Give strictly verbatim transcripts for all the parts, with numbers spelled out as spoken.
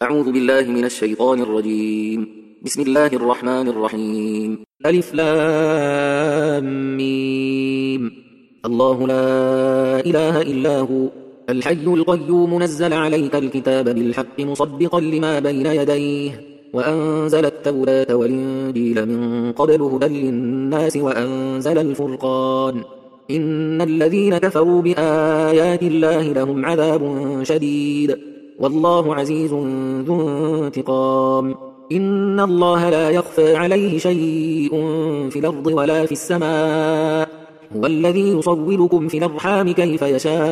أعوذ بالله من الشيطان الرجيم. بسم الله الرحمن الرحيم. ألف لام ميم. الله لا إله إلا هو الحي القيوم نزل عليك الكتاب بالحق مصدقا لما بين يديه وأنزل التوراة والإنجيل من قبل هدى للناس وأنزل الفرقان إن الذين كفروا بآيات الله لهم عذاب شديد والله عزيز ذو انتقام. إن الله لا يخفى عليه شيء في الأرض ولا في السماء هو الذي يصوركم في الأرحام كيف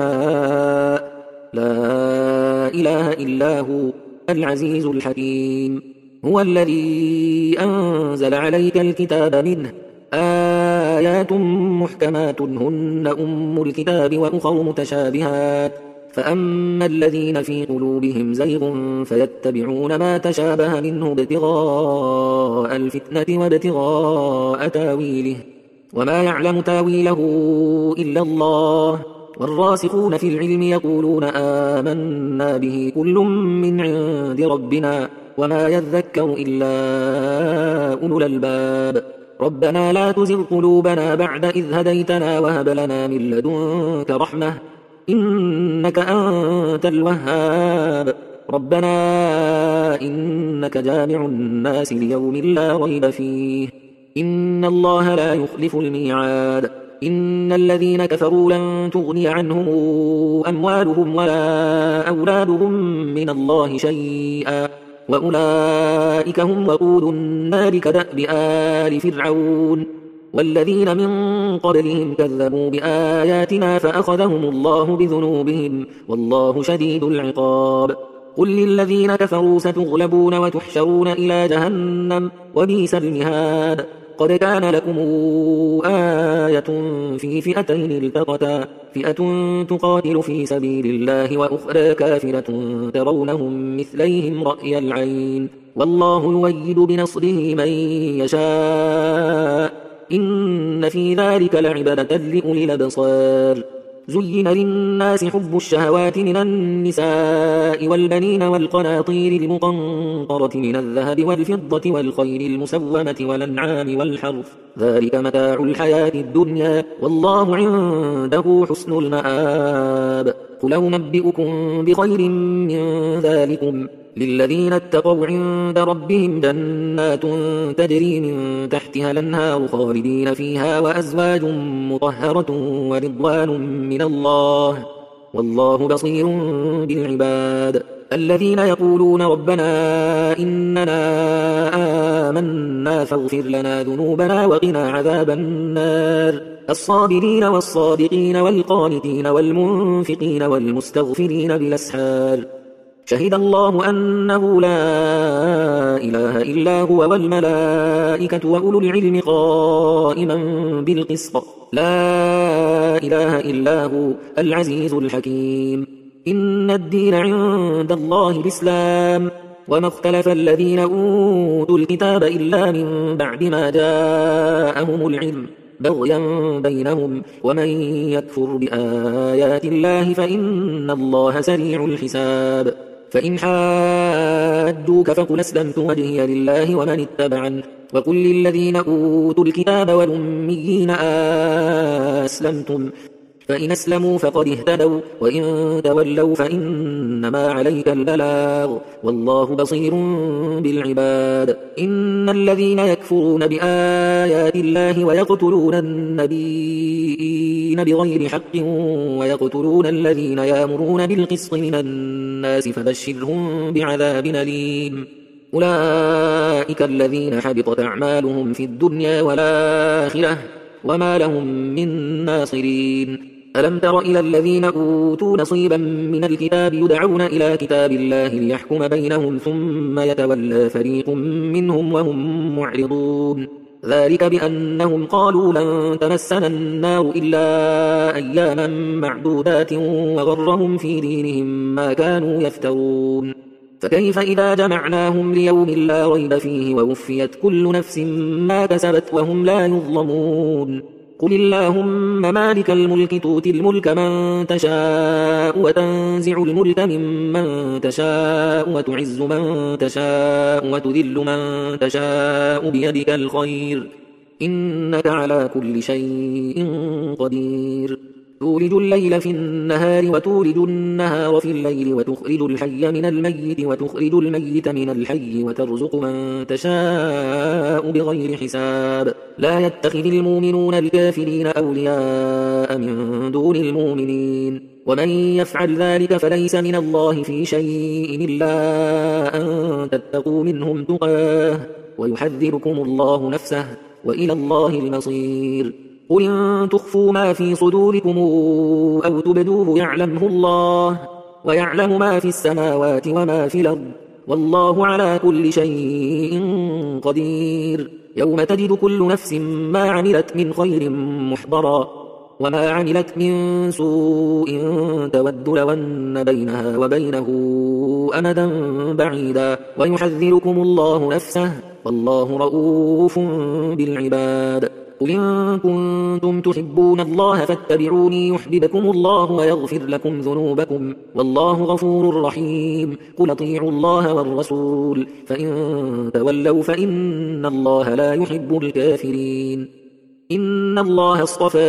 يشاء لا إله إلا هو العزيز الحكيم. هو الذي أنزل عليك الكتاب منه آيات محكمات هن أم الكتاب وأخر متشابهات فأما الذين في قلوبهم زيغ فيتبعون ما تشابه منه ابتغاء الفتنة وابتغاء تاويله وما يعلم تاويله إلا الله والراسخون في العلم يقولون آمنا به كل من عند ربنا وما يذكر إلا أولو الألباب. ربنا لا تزغ قلوبنا بعد إذ هديتنا وهب لنا من لدنك رحمة إنك أنت الوهاب. ربنا إنك جامع الناس ليوم لا ريب فيه إن الله لا يخلف الميعاد. إن الذين كفروا لن تغني عنهم أموالهم ولا أولادهم من الله شيئا وأولئك هم وقود النار كدأب آل فرعون والذين من قبلهم كذبوا بآياتنا فأخذهم الله بذنوبهم والله شديد العقاب. قل للذين كفروا ستغلبون وتحشرون إلى جهنم وبئس المهاد. قد كان لكم آية في فئتين التقتا فئة تقاتل في سبيل الله وأخرى كافرة ترونهم مثليهم رأي العين والله يؤيد بنصره من يشاء إن في ذلك لعبرة لأولي الأبصار. زين للناس حب الشهوات من النساء والبنين والقناطير المقنطرة من الذهب والفضة والخيل المسومة والأنعام والحرث ذلك متاع الحياة الدنيا والله عنده حسن المآب. قل أنبئكم بخير من ذلكم للذين اتقوا عند ربهم جنات تجري من تحتها الأنهار خالدين فيها وأزواج مطهرة ورضوان من الله والله بصير بالعباد. الذين يقولون ربنا إننا آمنا فاغفر لنا ذنوبنا وقنا عذاب النار. الصابرين والصادقين والقانتين والمنفقين والمستغفرين بالأسحار. شهد الله أنه لا إله إلا هو والملائكة وأولو العلم قائما بالقسط لا إله إلا هو العزيز الحكيم. إن الدين عند الله الإسلام وما اختلف الذين أوتوا الكتاب إلا من بعد ما جاءهم العلم بغيا بينهم ومن يكفر بآيات الله فإن الله سريع الحساب. فإن حاجوك فقل أسلمت وجهي لله ومن اتبعني وقل للذين أوتوا الكتاب والأميين أسلمتم فإن أسلموا فقد اهتدوا وإن تولوا فإنما عليك البلاغ والله بصير بالعباد. إن الذين يكفرون بآيات الله ويقتلون النبيين بغير حق ويقتلون الذين يأمرون بالقسط من الناس فبشرهم بعذاب أليم. أولئك الذين حبطت أعمالهم في الدنيا والآخرة وما لهم من ناصرين. ألم تر إلى الذين أوتوا نصيبا من الكتاب يدعون إلى كتاب الله ليحكم بينهم ثم يتولى فريق منهم وهم معرضون. ذلك بأنهم قالوا لن تمسنا النار إلا أياما معدودات وغرهم في دينهم ما كانوا يفترون. فكيف إذا جمعناهم ليوم لا ريب فيه ووفيت كل نفس ما كسبت وهم لا يظلمون. قل اللهم مالك الملك تؤتي الملك من تشاء وتنزع الملك ممن تشاء وتعز من تشاء وتذل من تشاء بيدك الخير إنك على كل شيء قدير تولج الليل في النهار وتولج النهار في الليل وتخرج الحي من الميت وتخرج الميت من الحي وترزق من تشاء بغير حساب لا يتخذ المؤمنون الكافرين أولياء من دون المؤمنين ومن يفعل ذلك فليس من الله في شيء إلا أن تتقوا منهم تقاه ويحذركم الله نفسه وإلى الله المصير قل إن تخفوا ما في صدوركم أو تبدوه يعلمه الله ويعلم ما في السماوات وما في الأرض والله على كل شيء قدير يوم تجد كل نفس ما عملت من خير محضرا وما عملت من سوء تود لو أن بينها وبينه أمدا بعيدا ويحذركم الله نفسه والله رؤوف بالعباد قل إن كنتم تحبون الله فاتبعوني يحببكم الله ويغفر لكم ذنوبكم والله غفور رحيم قل اطيعوا الله والرسول فإن تولوا فإن الله لا يحب الكافرين إن الله اصطفى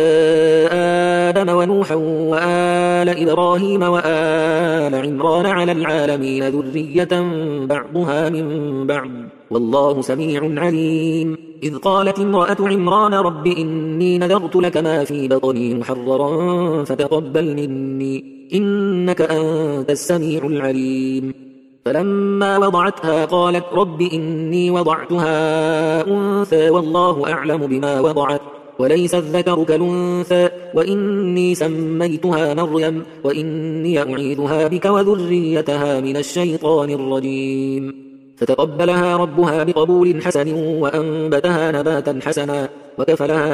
آدم ونوحا وآل إبراهيم وآل عمران على العالمين ذرية بعضها من بعض والله سميع عليم إذ قالت امرأة عمران رب إني نذرت لك ما في بطني محررا فتقبل مني إنك أنت السميع العليم فلما وضعتها قالت رب إني وضعتها أنثى والله أعلم بما وضعت وليس الذكر كالأنثى وإني سميتها مريم وإني أعيذها بك وذريتها من الشيطان الرجيم فتقبلها ربها بقبول حسن وأنبتها نباتا حسنا وكفلها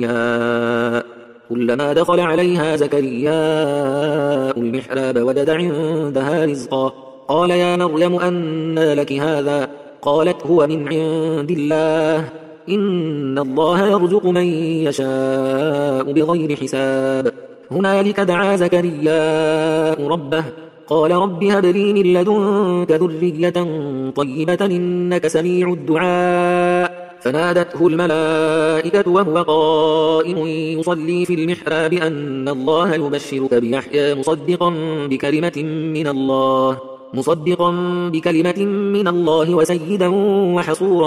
زكريا كلما دخل عليها زكريا المحراب وجد عندها رزقا قال يا مريم أنى لك هذا قالت هو من عند الله إن الله يرزق من يشاء بغير حساب هنالك دعا زكريا ربه قال رب هب لي من لدنك ذرية طيبة إنك سميع الدعاء فنادته الملائكة وهو قائم يصلي في المحراب أن الله يبشرك بيحيى مصدقا بكلمة من الله مصدقا بكلمة من الله وسيدا وحصورا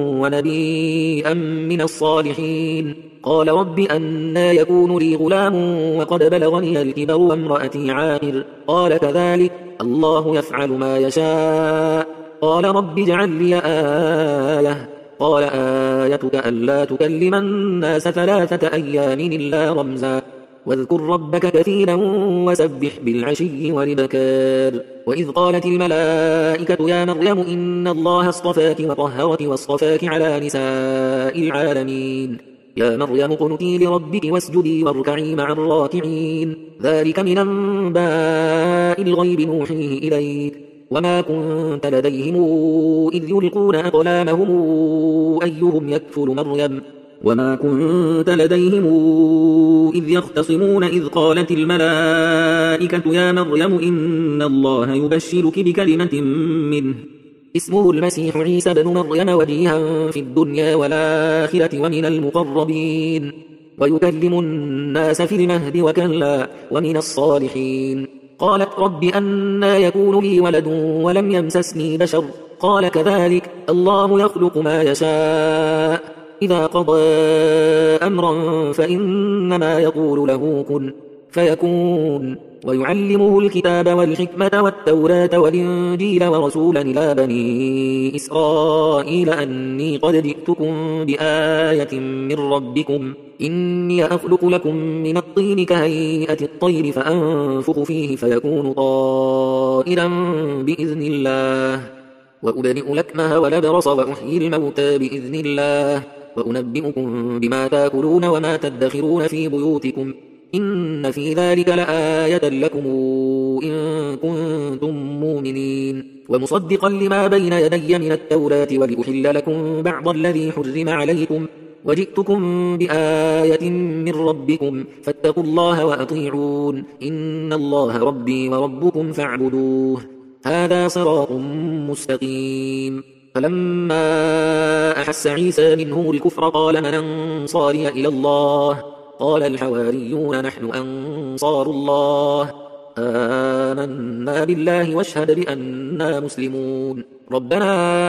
ونبيا من الصالحين قال رب أنى يكون لي غلام وقد بلغني الكبر وامرأتي عاقر قال كذلك الله يفعل ما يشاء قال رب اجعل لي آية قال آيتك ألا تكلم الناس ثلاثة أيام إلا رمزا واذكر ربك كثيرا وسبح بالعشي والإبكار وإذ قالت الملائكة يا مريم إن الله اصطفاك وطهرك واصطفاك على نساء العالمين يا مريم اقنتي لربك واسجدي واركعي مع الراكعين ذلك من أنباء الغيب نوحيه إليك وما كنت لديهم إذ يلقون أقلامهم أيهم يكفل مريم وما كنت لديهم إذ يختصمون إذ قالت الملائكة يا مريم إن الله يبشرك بكلمة منه اسمه المسيح عيسى بن مريم وجيها في الدنيا والآخرة ومن المقربين ويكلم الناس في المهد وكهلا ومن الصالحين قالت رب أنى يكون لي ولد ولم يمسسني بشر قال كذلك الله يخلق ما يشاء إذا قضى أمرا فإنما يقول له كن فيكون ويعلمه الكتاب والحكمة والتوراة والإنجيل ورسولا إلى بني إسرائيل أني قد جئتكم بآية من ربكم إني أخلق لكم من الطين كهيئة الطير فأنفخ فيه فيكون طائرا بإذن الله وأبرئ الأكمه والأبرص وأحيي الموتى بإذن الله وأنبئكم بما تأكلون وما تدخرون في بيوتكم إن في ذلك لآية لكم إن كنتم مؤمنين ومصدقا لما بين يدي من التوراة ولأحل لكم بعض الذي حرم عليكم وجئتكم بآية من ربكم فاتقوا الله وأطيعون إن الله ربي وربكم فاعبدوه هذا صراط مستقيم. فلما أحس عيسى منهم الكفر قال من أنصاري إلى الله قال الحواريون نحن أنصار الله آمنا بالله واشهد بأننا مسلمون. ربنا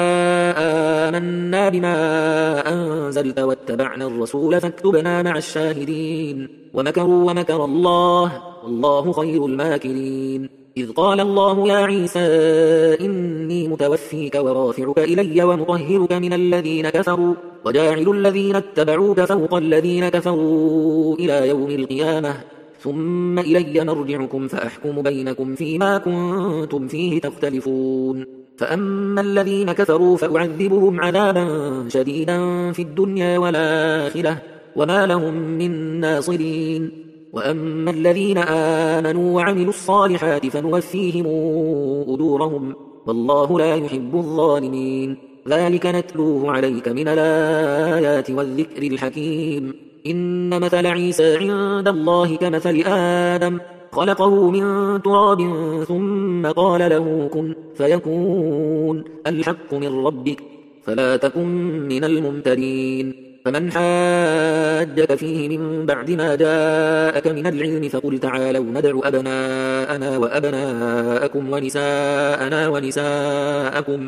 آمنا بما أنزلت واتبعنا الرسول فاكتبنا مع الشاهدين ومكروا ومكر الله والله خير الماكرين. إذ قال الله يا عيسى إني متوفيك ورافعك إلي ومطهرك من الذين كفروا وجاعل الذين اتبعوك فوق الذين كفروا إلى يوم القيامة ثم إلي مرجعكم فأحكم بينكم فيما كنتم فيه تختلفون. فأما الذين كفروا فأعذبهم عذابا شديدا في الدنيا والآخرة وما لهم من ناصرين. وأما الذين آمنوا وعملوا الصالحات فنوفيهم أجورهم والله لا يحب الظالمين. ذلك نتلوه عليك من الآيات والذكر الحكيم. إن مثل عيسى عند الله كمثل آدم خلقه من تراب ثم قال له كن فيكون الحق من ربك فلا تكن من الممترين. فمن حاجك فيه من بعد ما جاءك من العلم فقل تعالوا ندع أبناءنا وأبناءكم ونساءنا ونساءكم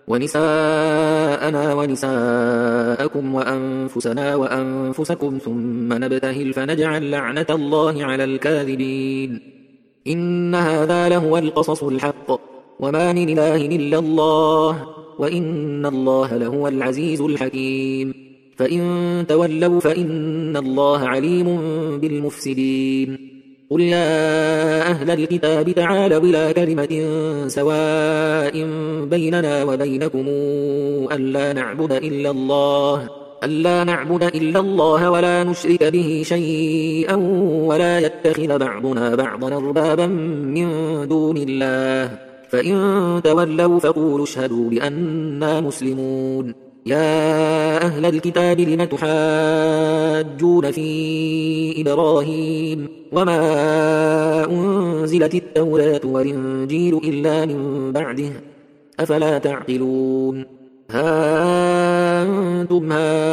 ونساءنا ونساءكم وأنفسنا وأنفسكم ثم نبتهل فنجعل لعنة الله على الكاذبين. إن هذا لهو القصص الحق وما من إله إلا الله وإن الله لهو العزيز الحكيم. فإن تولوا فإن الله عليم بالمفسدين. قل يا أهل الكتاب تعالوا إلى كلمة سواء بيننا وبينكم ألا نعبد إلا الله ألا نعبد إلا الله ولا نشرك به شيئا ولا يتخذ بعضنا بعضا أربابا من دون الله فإن تولوا فقولوا اشهدوا بأننا مسلمون. يا أهل الكتاب لم تحاجون في إبراهيم وما أنزلت التوراة والإنجيل إلا من بعده أفلا تعقلون. ها أنتم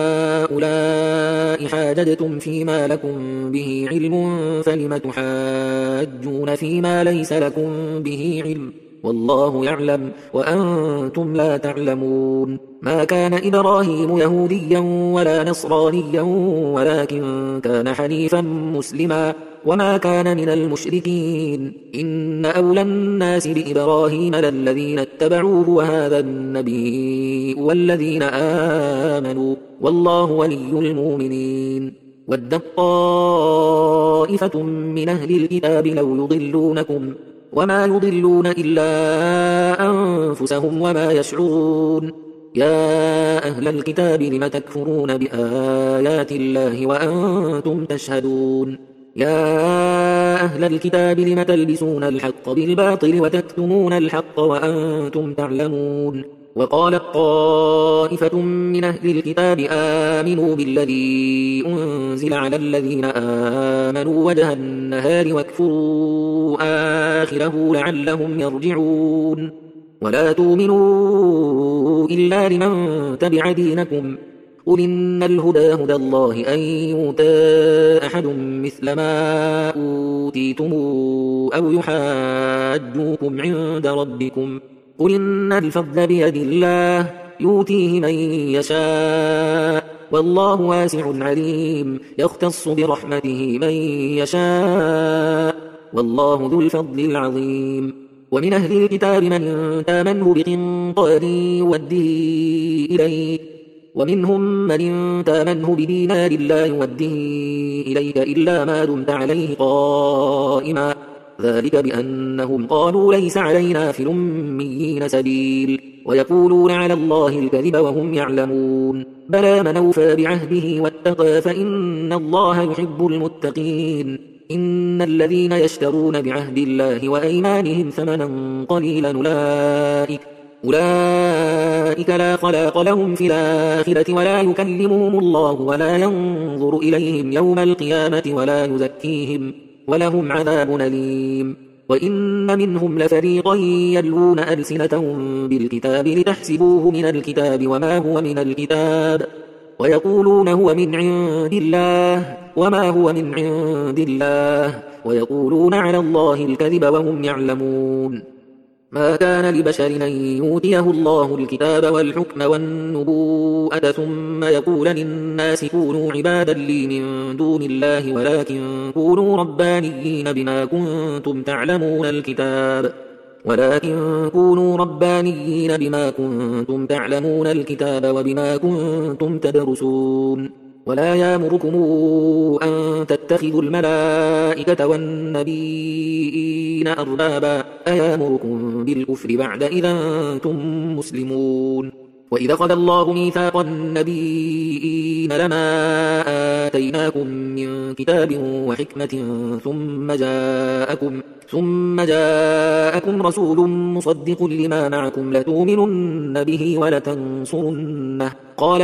هؤلاء حاججتم فيما لكم به علم فلم تحاجون فيما ليس لكم به علم والله يعلم وأنتم لا تعلمون. ما كان إبراهيم يهوديا ولا نصرانيا ولكن كان حنيفا مسلما وما كان من المشركين. إن أولى الناس بإبراهيم للذين اتبعوه وهذا النبي والذين آمنوا والله ولي المؤمنين. ودت طائفة من أهل الكتاب لو يضلونكم وما يضلون إلا أنفسهم وما يشعرون. يا أهل الكتاب لم تكفرون بآيات الله وأنتم تشهدون. يا أهل الكتاب لم تلبسون الحق بالباطل وتكتمون الحق وأنتم تعلمون. وقالت طائفة من أهل الكتاب آمنوا بالذي أنزل على الذين آمنوا وجه النهار واكفروا آخره لعلهم يرجعون. ولا تؤمنوا إلا لمن تبع دينكم قل إن الهدى هدى الله أن يؤتى أحد مثل ما أوتيتم أو يحاجوكم عند ربكم قل إن الفضل بيد الله يؤتيه من يشاء والله واسع عليم يختص برحمته من يشاء والله ذو الفضل العظيم. ومن أهل الكتاب من تامنه بقنطار يوده إليك ومنهم من تامنه بدينار لا يوده إليك إلا ما دمت عليه قائما ذلك بأنهم قالوا ليس علينا في الأميين سبيل ويقولون على الله الكذب وهم يعلمون. بلى من أوفى بعهده واتقى فإن الله يحب المتقين. إن الذين يشترون بعهد الله وأيمانهم ثمنا قليلا أولئك أولئك لا خلاق لهم في الآخرة ولا يكلمهم الله ولا ينظر إليهم يوم القيامة ولا يزكيهم ولهم عذاب أليم. وإن منهم لفريقا يلوون ألسنتهم بالكتاب لتحسبوه من الكتاب وما هو من الكتاب ويقولون هو من عند الله وما هو من عند الله ويقولون على الله الكذب وهم يعلمون. ما كان لبشر أن يؤتيه الله الكتاب والحكم والنبوءة ثم يقول للناس كونوا عبادا لي من دون الله ولكن كونوا ربانيين بما كنتم تعلمون الكتاب ولكن كونوا ربانيين بما كنتم تعلمون الكتاب وبما كنتم تدرسون. ولا يأمركم أن تتخذوا الملائكة والنبيين أربابا أيامركم بالكفر بعد إذا أنتم مسلمون. وإذا أخذ الله ميثاق النبيين لما آتيناكم من كتاب وحكمة ثم جاءكم ثم جاءكم رسول مصدق لما معكم لتؤمنن به ولتنصرنه قال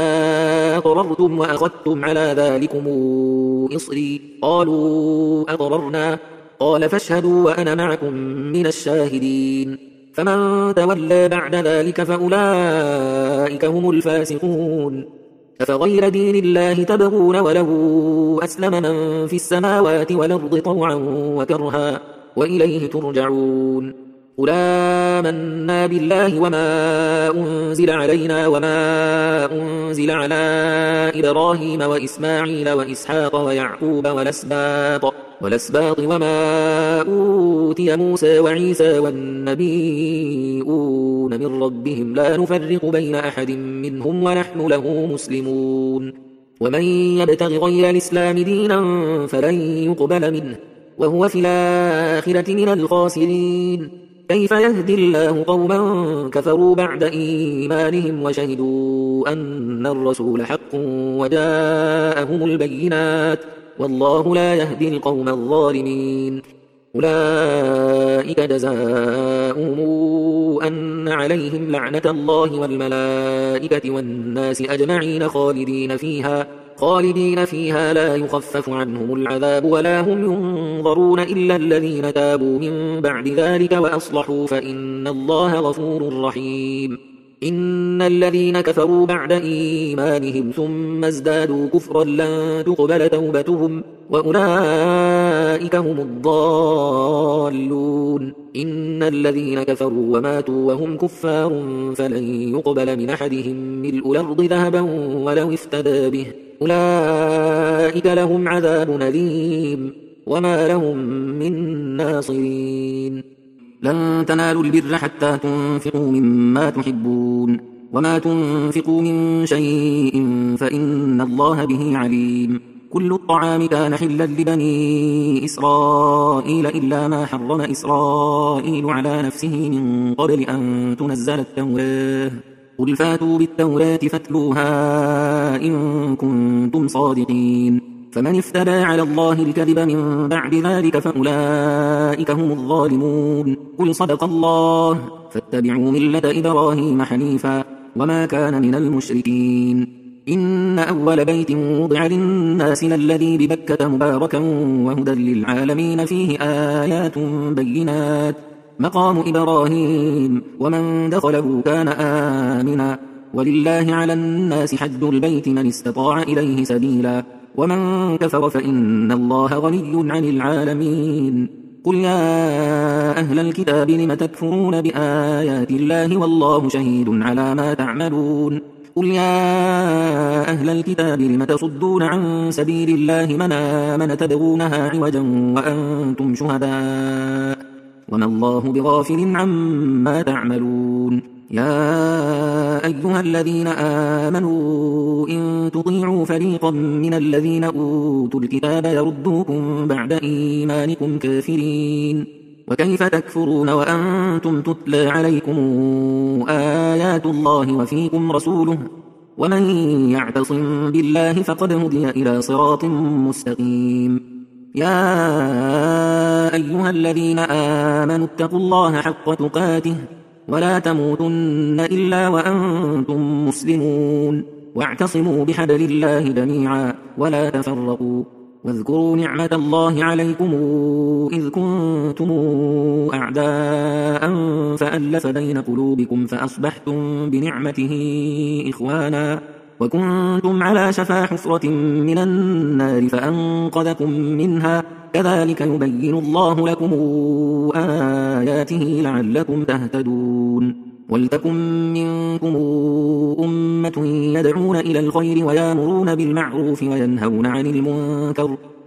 أقررتم وأخذتم على ذلكم إصري قالوا أقررنا قال فاشهدوا وأنا معكم من الشاهدين. فمن تولى بعد ذلك فأولئك هم الفاسقون. أفغير دين الله تبغون وله أسلم من في السماوات والأرض طوعا وكرها وإليه ترجعون. قل آمنا بالله وما أنزل علينا وما أنزل على إبراهيم وإسماعيل وإسحاق ويعقوب والأسباط والأسباط وما أوتي موسى وعيسى والنبيون من ربهم لا نفرق بين أحد منهم ونحن له مسلمون. ومن يبتغ غير الإسلام دينا فلن يقبل منه وهو في الآخرة من الخاسرين. كيف يهدي الله قوما كفروا بعد إيمانهم وشهدوا أن الرسول حق وجاءهم البينات والله لا يهدي القوم الظالمين. أولئك جزاؤهم أن عليهم لعنة الله والملائكة والناس أجمعين خالدين فيها خالدين فيها لا يخفف عنهم العذاب ولا هم ينظرون إلا الذين تابوا من بعد ذلك وأصلحوا فإن الله غفور رحيم. إن الذين كفروا بعد إيمانهم ثم ازدادوا كفرا لن تقبل توبتهم وأولئك هم الضالون. إن الذين كفروا وماتوا وهم كفار فلن يقبل من أحدهم ملء الأرض ذهبا ولو افتدى به أولئك لهم عذاب أليم وما لهم من ناصرين. لن تنالوا البر حتى تنفقوا مما تحبون وما تنفقوا من شيء فإن الله به عليم. كل الطعام كان حلا لبني إسرائيل إلا ما حرم إسرائيل على نفسه من قبل أن تنزل التوراة قل فاتوا بالتوراة فاتلوها إن كنتم صادقين. فمن افترى على الله الكذب من بعد ذلك فأولئك هم الظالمون. قل صدق الله فاتبعوا ملة إبراهيم حنيفا وما كان من المشركين. إن أول بيت وضع للناس للذي ببكة مباركا وهدى للعالمين فيه آيات بينات مقام إبراهيم ومن دخله كان آمنا ولله على الناس حج البيت من استطاع إليه سبيلا ومن كفر فإن الله غني عن العالمين. قل يا أهل الكتاب لم تكفرون بآيات الله والله شهيد على ما تعملون. قل يا أهل الكتاب لم تصدون عن سبيل الله من آمن تبغونها عوجا وأنتم شهداء وما الله بغافل عما تعملون. يا أيها الذين آمنوا إن تطيعوا فريقا من الذين أوتوا الكتاب يردوكم بعد إيمانكم كافرين وكيف تكفرون وأنتم تتلى عليكم آيات الله وفيكم رسوله ومن يعتصم بالله فقد هدي إلى صراط مستقيم. يا أيها الذين آمنوا اتقوا الله حق تقاته ولا تموتن إلا وأنتم مسلمون واعتصموا بحبل الله جميعا ولا تفرقوا واذكروا نعمة الله عليكم إذ كنتم أعداء فألف بين قلوبكم فأصبحتم بنعمته إخوانا وكنتم على شفا حفرة من النار فأنقذكم منها كذلك يبين الله لكم آياته لعلكم تهتدون ولتكن منكم أمة يدعون إلى الخير ويامرون بالمعروف وينهون عن المنكر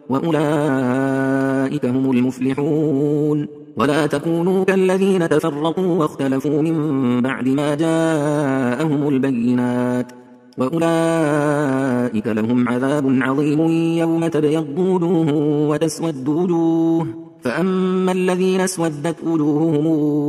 وأولئك هم المفلحون ولا تكونوا كالذين تفرقوا واختلفوا من بعد ما جاءهم البينات وأولئك لهم عذاب عظيم يوم تبيض وجوه وتسود وجوه فأما الذين اسودت وجوههم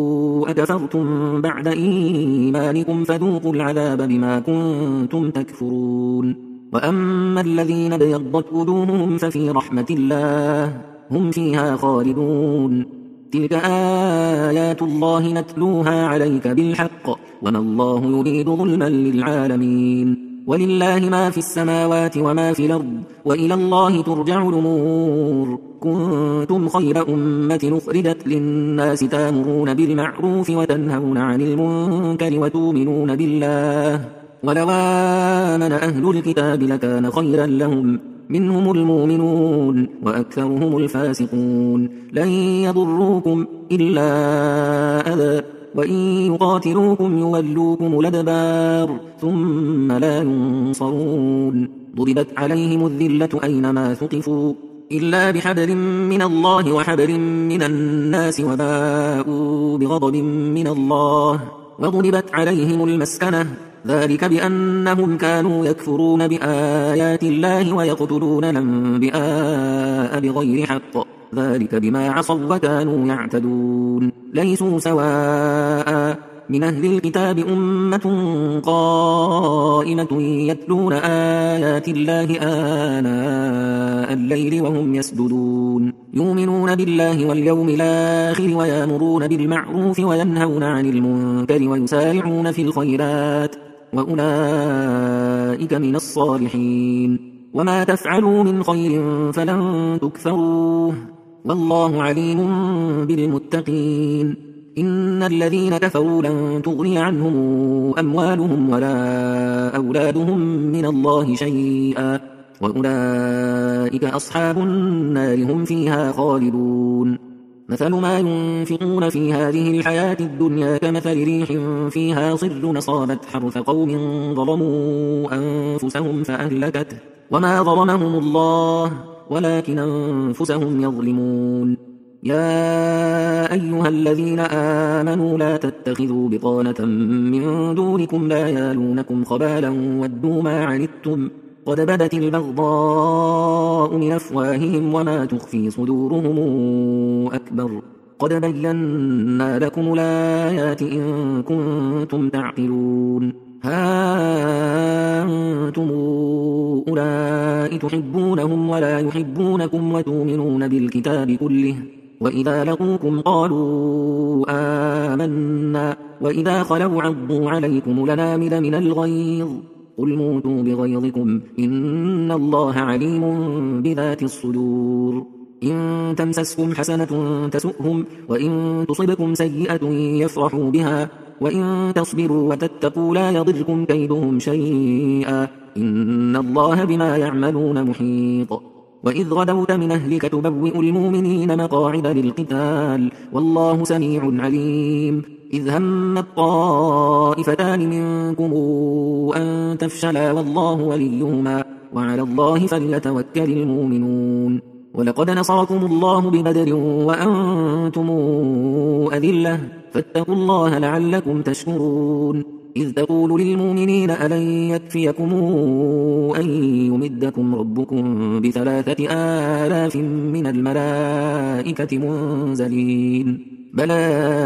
أكفرتم بعد إيمانكم فذوقوا العذاب بما كنتم تكفرون وأما الذين ابيضت وجوههم ففي رحمة الله هم فيها خالدون تلك آيات الله نتلوها عليك بالحق وما الله يريد ظلما للعالمين ولله ما في السماوات وما في الأرض وإلى الله ترجع الأمور كنتم خير أمة أخرجت للناس تامرون بالمعروف وتنهون عن المنكر وتؤمنون بالله ولو آمن أهل الكتاب لكان خيرا لهم منهم المؤمنون وأكثرهم الفاسقون لن يضروكم إلا أذى وإن يقاتلوكم يولوكم الأدبار ثم لا ينصرون ضربت عليهم الذلة أينما ثقفوا إلا بحبل من الله وحبل من الناس وباءوا بغضب من الله وضربت عليهم المسكنة ذلك بأنهم كانوا يكفرون بآيات الله ويقتلون الأنبياء بغير حق ذلك بما عصوا وكانوا يعتدون ليسوا سواء من أهل الكتاب أمة قائمة يتلون آيات الله آناء الليل وهم يسجدون يؤمنون بالله واليوم الآخر ويأمرون بالمعروف وينهون عن المنكر ويسارعون في الخيرات وأولئك من الصالحين وما تفعلوا من خير فلن تكفروه والله عليم بالمتقين إن الذين كفروا لن تغني عنهم أموالهم ولا أولادهم من الله شيئا وأولئك أصحاب النار هم فيها خالدون مثل ما ينفقون في هذه الحياة الدنيا كمثل ريح فيها صر أصابت حرث قوم ظلموا أنفسهم فأهلكته وما ظلمهم الله ولكن أنفسهم يظلمون يا أيها الذين آمنوا لا تتخذوا بطانة من دونكم لا يالونكم خبالا ودوا ما عنتم قد بدت البغضاء من أفواههم وما تخفي صدورهم أكبر قد بينا لكم الآيات إن كنتم تعقلون ها أنتم أولئك تحبونهم ولا يحبونكم وتؤمنون بالكتاب كله وإذا لقوكم قالوا آمنا وإذا خلوا عضوا عليكم الأنامل من الغيظ قل موتوا بغيظكم إن الله عليم بذات الصدور إن تمسسكم حسنة تسؤهم وإن تصبكم سيئة يفرحوا بها وإن تصبروا وتتقوا لا يضركم كيدهم شيئا إن الله بما يعملون محيط وإذ غدوت من أهلك تبوئ المؤمنين مقاعد للقتال والله سميع عليم إذ هم الطائفتان منكم أن تفشلا والله وليهما وعلى الله فليتوكل المؤمنون ولقد نصركم الله ببدر وأنتم أذلة فاتقوا الله لعلكم تشكرون إذ تقول للمؤمنين ألن يكفيكم أن يمدكم ربكم بثلاثة آلاف من الملائكة منزلين بلى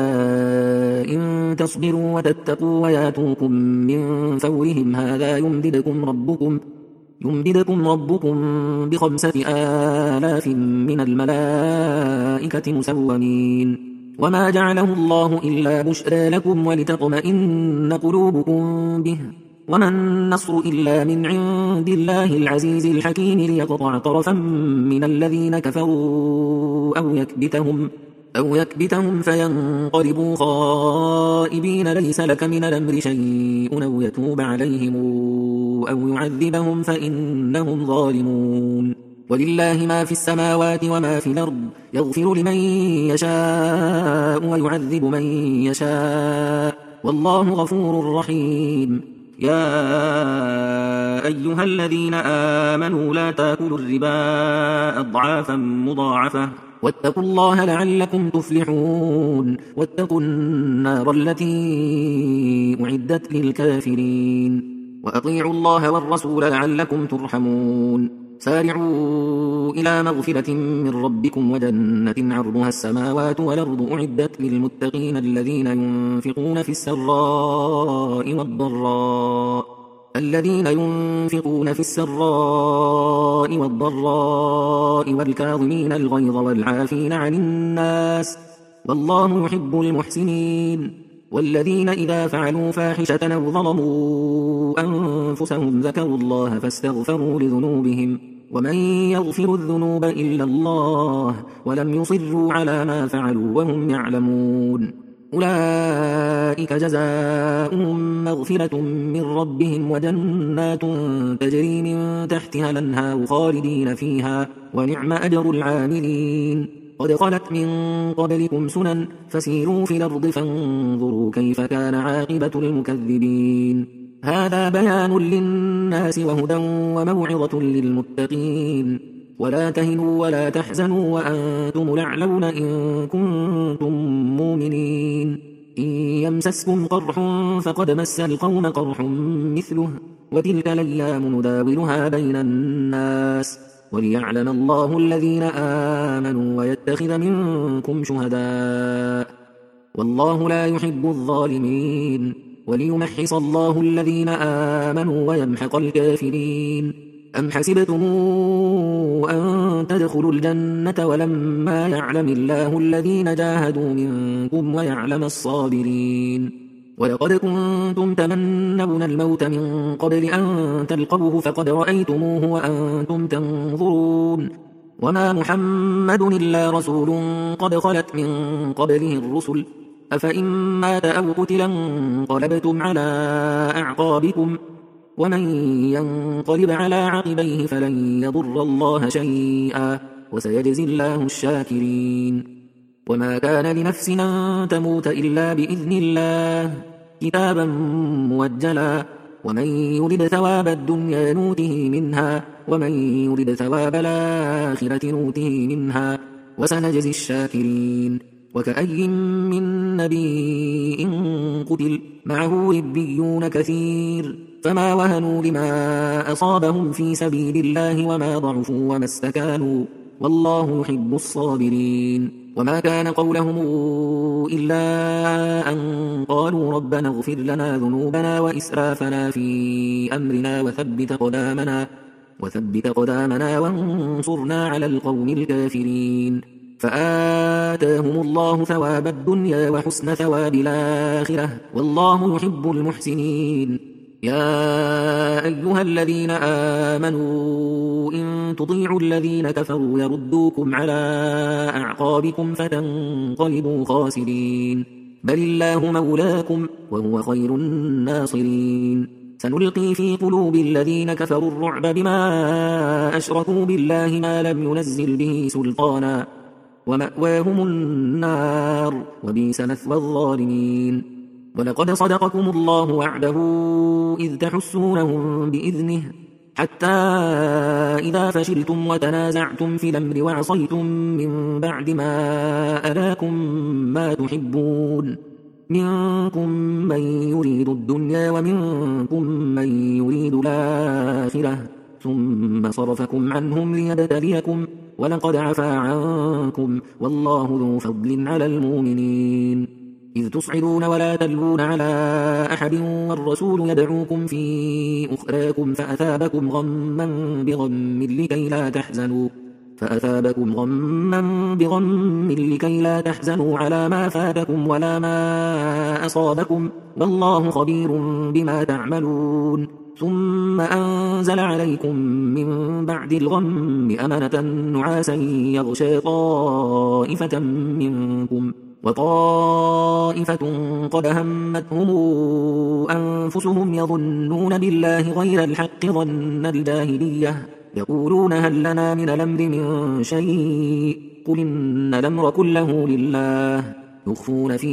إن تصبروا وتتقوا وياتوكم من فورهم هذا يمددكم ربكم يمددكم ربكم بخمسة آلاف من الملائكة مسومين وما جعله الله إلا بشرى لكم ولتطمئن قلوبكم به، وما النصر إلا من عند الله العزيز الحكيم ليقطع طرفا من الذين كفروا أو يكبتهم, أو يكبتهم فينقلبوا خائبين. ليس لك من الأمر شيء أو يتوب عليهم أو يعذبهم فإنهم ظالمون. ولله ما في السماوات وما في الأرض، يغفر لمن يشاء ويعذب من يشاء، والله غفور رحيم. يا أيها الذين آمنوا لا تأكلوا الربا أضعافا مضاعفة واتقوا الله لعلكم تفلحون. واتقوا النار التي أعدت للكافرين. وأطيعوا الله والرسول لعلكم ترحمون. سارعوا إلى مغفرة من ربكم وجنة عرضها السماوات والأرض أعدت للمتقين الذين ينفقون في السراء والضراء الذين ينفقون في السراء والضراء والكاظمين الغيظ والعافين عن الناس، والله يحب المحسنين. والذين إذا فعلوا فاحشة أو ظلموا أنفسهم ذكروا الله فاستغفروا لذنوبهم، ومن يغفر الذنوب إلا الله، ولم يصروا على ما فعلوا وهم يعلمون. أولئك جزاؤهم مغفرة من ربهم وجنات تجري من تحتها الأنهار خالدين فيها، ونعم أجر العاملين. قد خلت من قبلكم سنن فسيروا في الأرض فانظروا كيف كان عاقبة المكذبين. هذا بيان للناس وهدى وموعظة للمتقين. ولا تهنوا ولا تحزنوا وأنتم الأعلون إن كنتم مؤمنين. إن يمسسكم قرح فقد مس القوم قرح مثله، وتلك الأيام نداولها بين الناس، وليعلم الله الذين آمنوا ويتخذ منكم شهداء، والله لا يحب الظالمين. وليمحص الله الذين آمنوا ويمحق الكافرين. أم حسبتم أن تدخلوا الجنة ولما يعلم الله الذين جاهدوا منكم ويعلم الصابرين. ولقد كنتم تمنون الموت من قبل أن تلقوه فقد رأيتموه وأنتم تنظرون. وما محمد إلا رسول قد خلت من قبله الرسل، أفإن مات أو قتلا انقلبتم على أعقابكم، ومن ينقلب على عقبيه فلن يضر الله شيئا، وسيجزي الله الشاكرين. وما كان لنفس أن تموت إلا بإذن الله كتابا موجلا، ومن يرد ثواب الدنيا نوته منها، ومن يرد ثواب الآخرة نوته منها، وسنجزي الشاكرين. وكأي من نبي قتل معه ربيون كثير، فما وهنوا لما أصابهم في سبيل الله وما ضعفوا وما استكانوا، والله يحب الصابرين. وما كان قولهم إلا أن قالوا ربنا اغفر لنا ذنوبنا وإسرافنا في أمرنا وثبت قدامنا, وثبت قدامنا وانصرنا على القوم الكافرين. فآتاهم الله ثواب الدنيا وحسن ثواب الآخرة، والله يحب المحسنين. يا أيها الذين آمنوا إن تطيعوا الذين كفروا يردوكم على أعقابكم فتنقلبوا خاسرين، بل الله مولاكم وهو خير الناصرين. سنلقي في قلوب الذين كفروا الرعب بما أشركوا بالله ما لم ينزل به سلطانا، ومأواهم النار وبئس مثوى الظالمين. ولقد صدقكم الله وعده إذ تحسونهم بإذنه، حتى إذا فشلتم وتنازعتم في الأمر وعصيتم من بعد ما أراكم ما تحبون، منكم من يريد الدنيا ومنكم من يريد الآخرة، ثم صرفكم عنهم ليبتليكم، ولقد عفا عنكم، والله ذو فضل على المؤمنين. إذ تصعدون ولا تلوون على أحد والرسول يدعوكم في أخراكم فأثابكم غما بغم لكي لا تحزنوا فأثابكم غما بغم لكي لا تحزنوا على ما فاتكم ولا ما أصابكم والله خبير بما تعملون ثم أنزل عليكم من بعد الغم أمنة نعاسا يغشى طائفة منكم وطائفة قد همتهم أنفسهم يظنون بالله غير الحق ظن الجاهلية يقولون هل لنا من الأمر من شيء قل إن الأمر كله لله يخفون في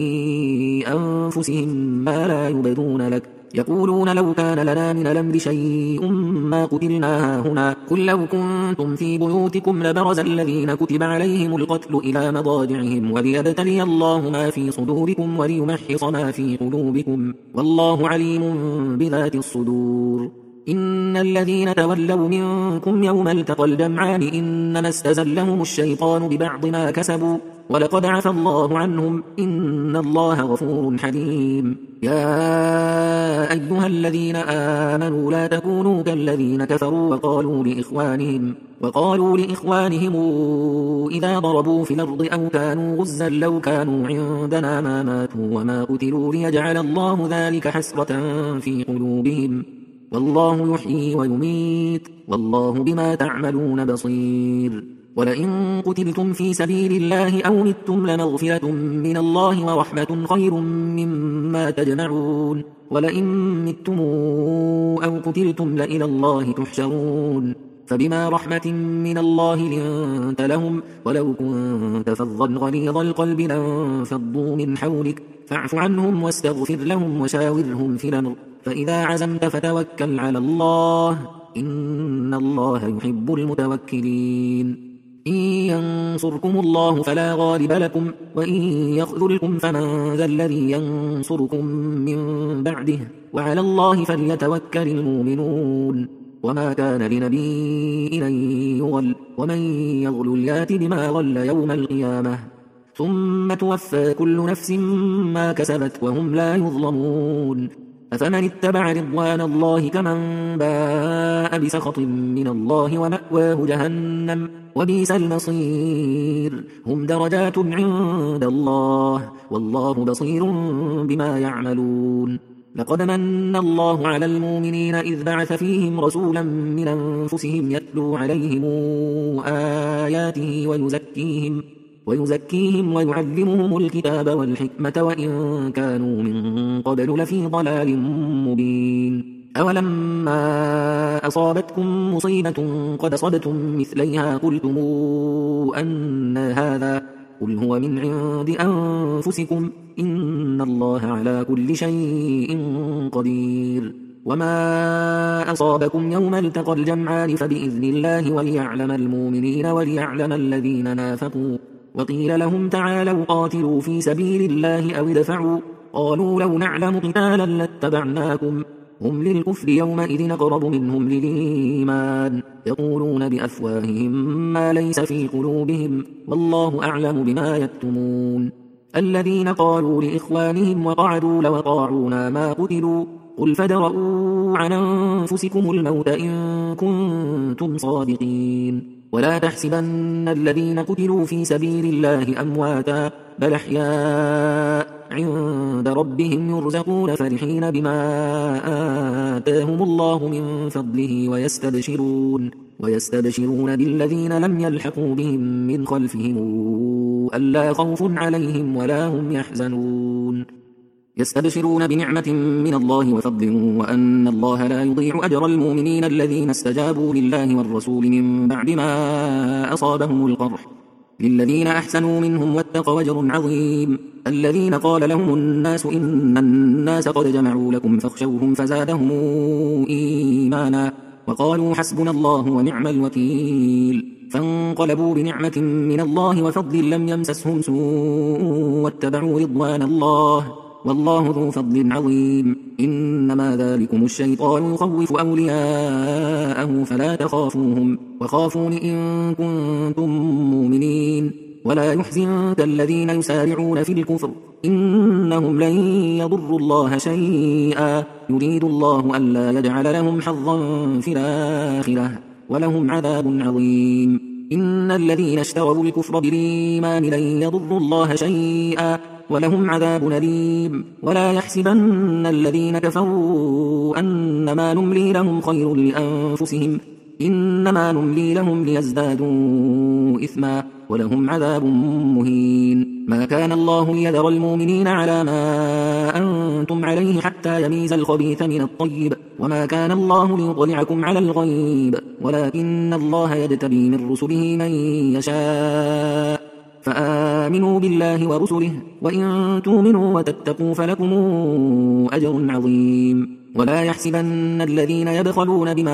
أنفسهم ما لا يبدون لك يقولون لو كان لنا من الأمر شيء ما قتلنا هنا قل لو كنتم في بيوتكم لبرز الذين كتب عليهم القتل إلى مضاجعهم وليبتلي الله ما في صدوركم وليمحص ما في قلوبكم والله عليم بذات الصدور إن الذين تولوا منكم يوم التقى الجمعان إنما استزلهم الشيطان ببعض ما كسبوا ولقد عفى الله عنهم إن الله غفور حليم يا أيها الذين آمنوا لا تكونوا كالذين كفروا وقالوا لإخوانهم وقالوا لإخوانهم إذا ضربوا في الأرض أو كانوا غزا لو كانوا عندنا ما ماتوا وما قتلوا ليجعل الله ذلك حسرة في قلوبهم والله يحيي ويميت والله بما تعملون بصير ولئن قتلتم في سبيل الله أو متم لمغفرة من الله ورحمة خير مما تجمعون ولئن متم أو قتلتم لإلى الله تحشرون فبما رحمة من الله لنت لهم ولو كنت فظا غليظ القلب لانفضوا من حولك فاعف عنهم واستغفر لهم وشاورهم في الأمر فإذا عزمت فتوكل على الله إن الله يحب المتوكلين إن ينصركم الله فلا غالب لكم وإن يخذلكم فمن ذا الذي ينصركم من بعده وعلى الله فليتوكل المؤمنون وما كان لنبي أن يغل ومن يغل يات بما غل يوم القيامة ثم توفى كل نفس ما كسبت وهم لا يظلمون أفمن اتبع رضوان الله كمن باء بسخط من الله ومأواه جهنم وبئس المصير هم درجات عند الله والله بصير بما يعملون لقد من الله على المؤمنين إذ بعث فيهم رسولا من أنفسهم يتلو عليهم آياته ويزكيهم ويزكيهم ويعلمهم الكتاب والحكمة وإن كانوا من قبل لفي ضلال مبين أولما أصابتكم مصيبة قد أصبتم مثليها قلتم أن هذا قل هو من عند أنفسكم إن الله على كل شيء قدير وما أصابكم يوم التقى الجمعان فبإذن الله وليعلم المؤمنين وليعلم الذين نافقوا وقيل لهم تعالوا قاتلوا في سبيل الله أو ادفعوا قالوا لو نعلم قتالا لاتبعناكم هم للكفر يومئذ أقرب منهم للإيمان يقولون بأفواههم ما ليس في قلوبهم والله أعلم بما يكتمون الذين قالوا لإخوانهم وقعدوا لو طاعونا ما قتلوا قل فادرءوا عن أنفسكم الموت إن كنتم صادقين ولا تحسبن الذين قتلوا في سبيل الله أمواتا بل أحياء عند ربهم يرزقون فرحين بما آتاهم الله من فضله ويستبشرون ويستبشرون بالذين لم يلحقوا بهم من خلفهم ألا خوف عليهم ولا هم يحزنون يستبشرون بنعمة من الله وفضل وأن الله لا يضيع أجر المؤمنين الذين استجابوا لله والرسول من بعد ما أصابهم القرح للذين أحسنوا منهم واتقوا أجر عظيم الذين قال لهم الناس إن الناس قد جمعوا لكم فاخشوهم فزادهم إيمانا وقالوا حسبنا الله ونعم الوكيل فانقلبوا بنعمة من الله وفضل لم يمسسهم سوء واتبعوا رضوان الله والله ذو فضل عظيم إنما ذلكم الشيطان يخوف أولياءه فلا تخافوهم وخافون إن كنتم مؤمنين ولا يحزنك الذين يسارعون في الكفر إنهم لن يضروا الله شيئا يريد الله ألا يجعل لهم حظا في الآخرة ولهم عذاب عظيم إن الذين اشتروا الكفر بالإيمان لن يضروا الله شيئا ولهم عذاب أليم. ولا يحسبن الذين كفروا أنما نملي لهم خير لأنفسهم إنما نملي لهم ليزدادوا إثما ولهم عذاب مهين. ما كان الله ليذر المؤمنين على ما أنتم عليه حتى يميز الخبيث من الطيب وما كان الله ليطلعكم على الغيب ولكن الله يجتبي من رسله من يشاء فآمنوا بالله ورسله وإن تؤمنوا وتتقوا فلكم أجر عظيم. ولا يحسبن الذين يبخلون بما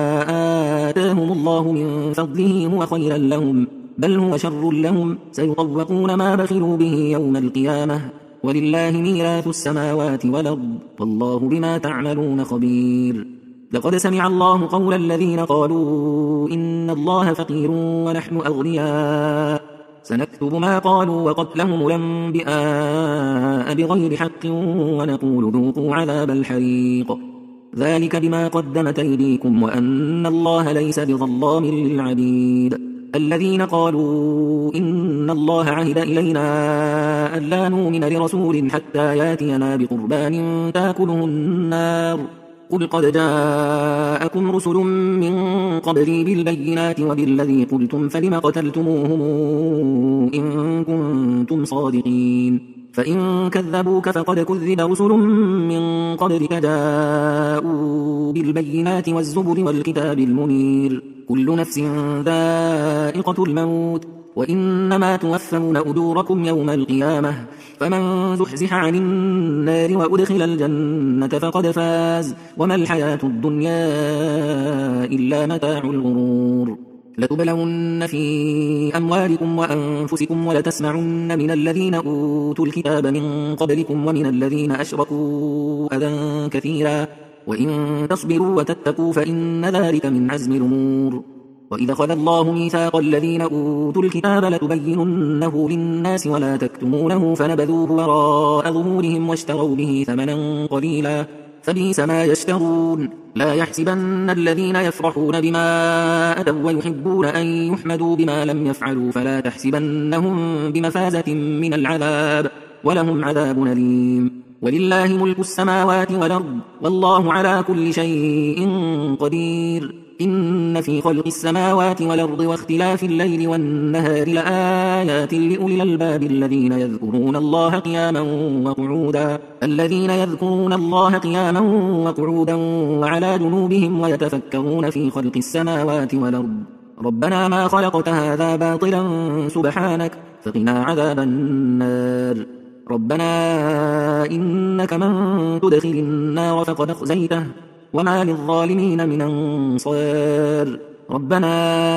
آتاهم الله من فضله هو خيرا لهم بل هو شر لهم سيطوقون ما بخلوا به يوم القيامة ولله ميراث السماوات والأرض والله بما تعملون خبير. لقد سمع الله قول الذين قالوا إن الله فقير ونحن أغنياء سنكتب ما قالوا وقتلهم الأنبياء بغير حق ونقول ذوقوا عذاب الحريق ذلك بما قدمت أيديكم وأن الله ليس بظلام للعبيد. الذين قالوا إن الله عهد إلينا ألا نؤمن لرسول حتى ياتينا بقربان تأكله النار قل قد جاءكم رسل من قبلي بالبينات وبالذي قلتم فلم قتلتموهم إن كنتم صادقين فإن كذبوك فقد كذب رسل من قبلك جاءوا بالبينات والزبر والكتاب المنير كل نفس ذائقة الموت وإنما توفون أجوركم يوم القيامة فمن زحزح عن النار وأدخل الجنة فقد فاز وما الحياة الدنيا إلا متاع الغرور. لتبلون في أموالكم وأنفسكم ولتسمعن من الذين أوتوا الكتاب من قبلكم ومن الذين أشركوا أذى كثيرا وإن تصبروا وتتقوا فإن ذلك من عزم الأمور. وإذا خذ الله ميثاق الذين أوتوا الكتاب لتبيننه للناس ولا تكتمونه فنبذوه وراء ظهورهم واشتروا به ثمنا قليلا فبئس ما يشترون. لا يحسبن الذين يفرحون بما أتوا ويحبون أن يحمدوا بما لم يفعلوا فلا تحسبنهم بمفازة من العذاب ولهم عذاب أليم. ولله ملك السماوات والأرض والله على كل شيء قدير. إن في خلق السماوات والأرض واختلاف الليل والنهار لآيات لأولي الألباب الذين يذكرون الله قياما وقعودا الذين يذكرون الله قياما وقعودا وعلى جنوبهم ويتفكرون في خلق السماوات والأرض ربنا ما خلقت هذا باطلا سبحانك فقنا عذاب النار. ربنا إنك من تدخل النار فقد أخزيته وما للظالمين من أنصار. ربنا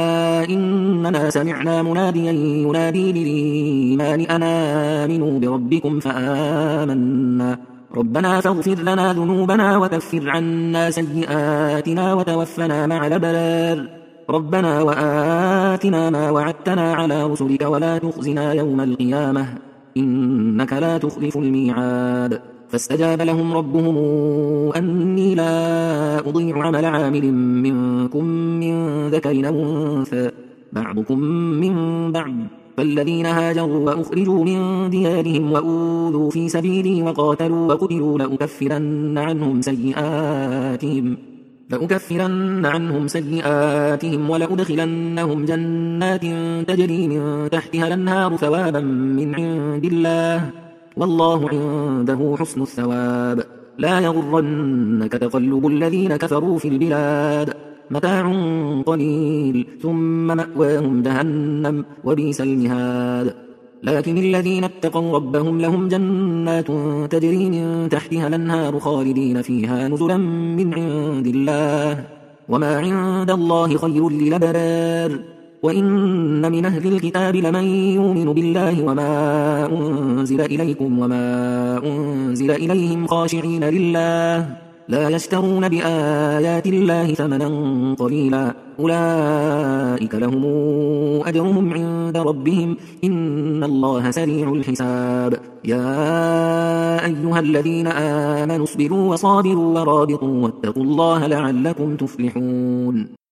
إننا سمعنا مناديا ينادي للإيمان أن آمنوا بربكم فآمنا ربنا فاغفر لنا ذنوبنا وكفر عنا سيئاتنا وتوفنا مع الأبرار. ربنا وآتنا ما وعدتنا على رسلك ولا تخزنا يوم القيامة إنك لا تخلف الميعاد. فاستجاب لهم ربهم أني لا أضيع عمل عامل منكم من ذكر أو أنثى بعضكم من بعض فالذين هاجروا وأخرجوا من ديارهم وأوذوا في سبيلي وقاتلوا وقتلوا لأكفرن عنهم سيئاتهم لأكفرن عنهم سيئاتهم ولأدخلنهم جنات تجري من تحتها الأنهار ثوابا من عند الله والله عنده حسن الثواب. لا يغرنك تقلب الذين كفروا في البلاد متاع قليل ثم مأواهم جهنم وبئس المهاد. لكن الذين اتقوا ربهم لهم جنات تجري من تحتها الأنهار خالدين فيها نزلا من عند الله وما عند الله خير للأبرار. وإن من أهل الكتاب لمن يؤمن بالله وما أنزل إليكم وما أنزل إليهم خاشعين لله لا يشترون بآيات الله ثمنا قليلا أولئك لهم أجرهم عند ربهم إن الله سريع الحساب. يا أيها الذين آمنوا اصبروا وصابروا ورابطوا واتقوا الله لعلكم تفلحون.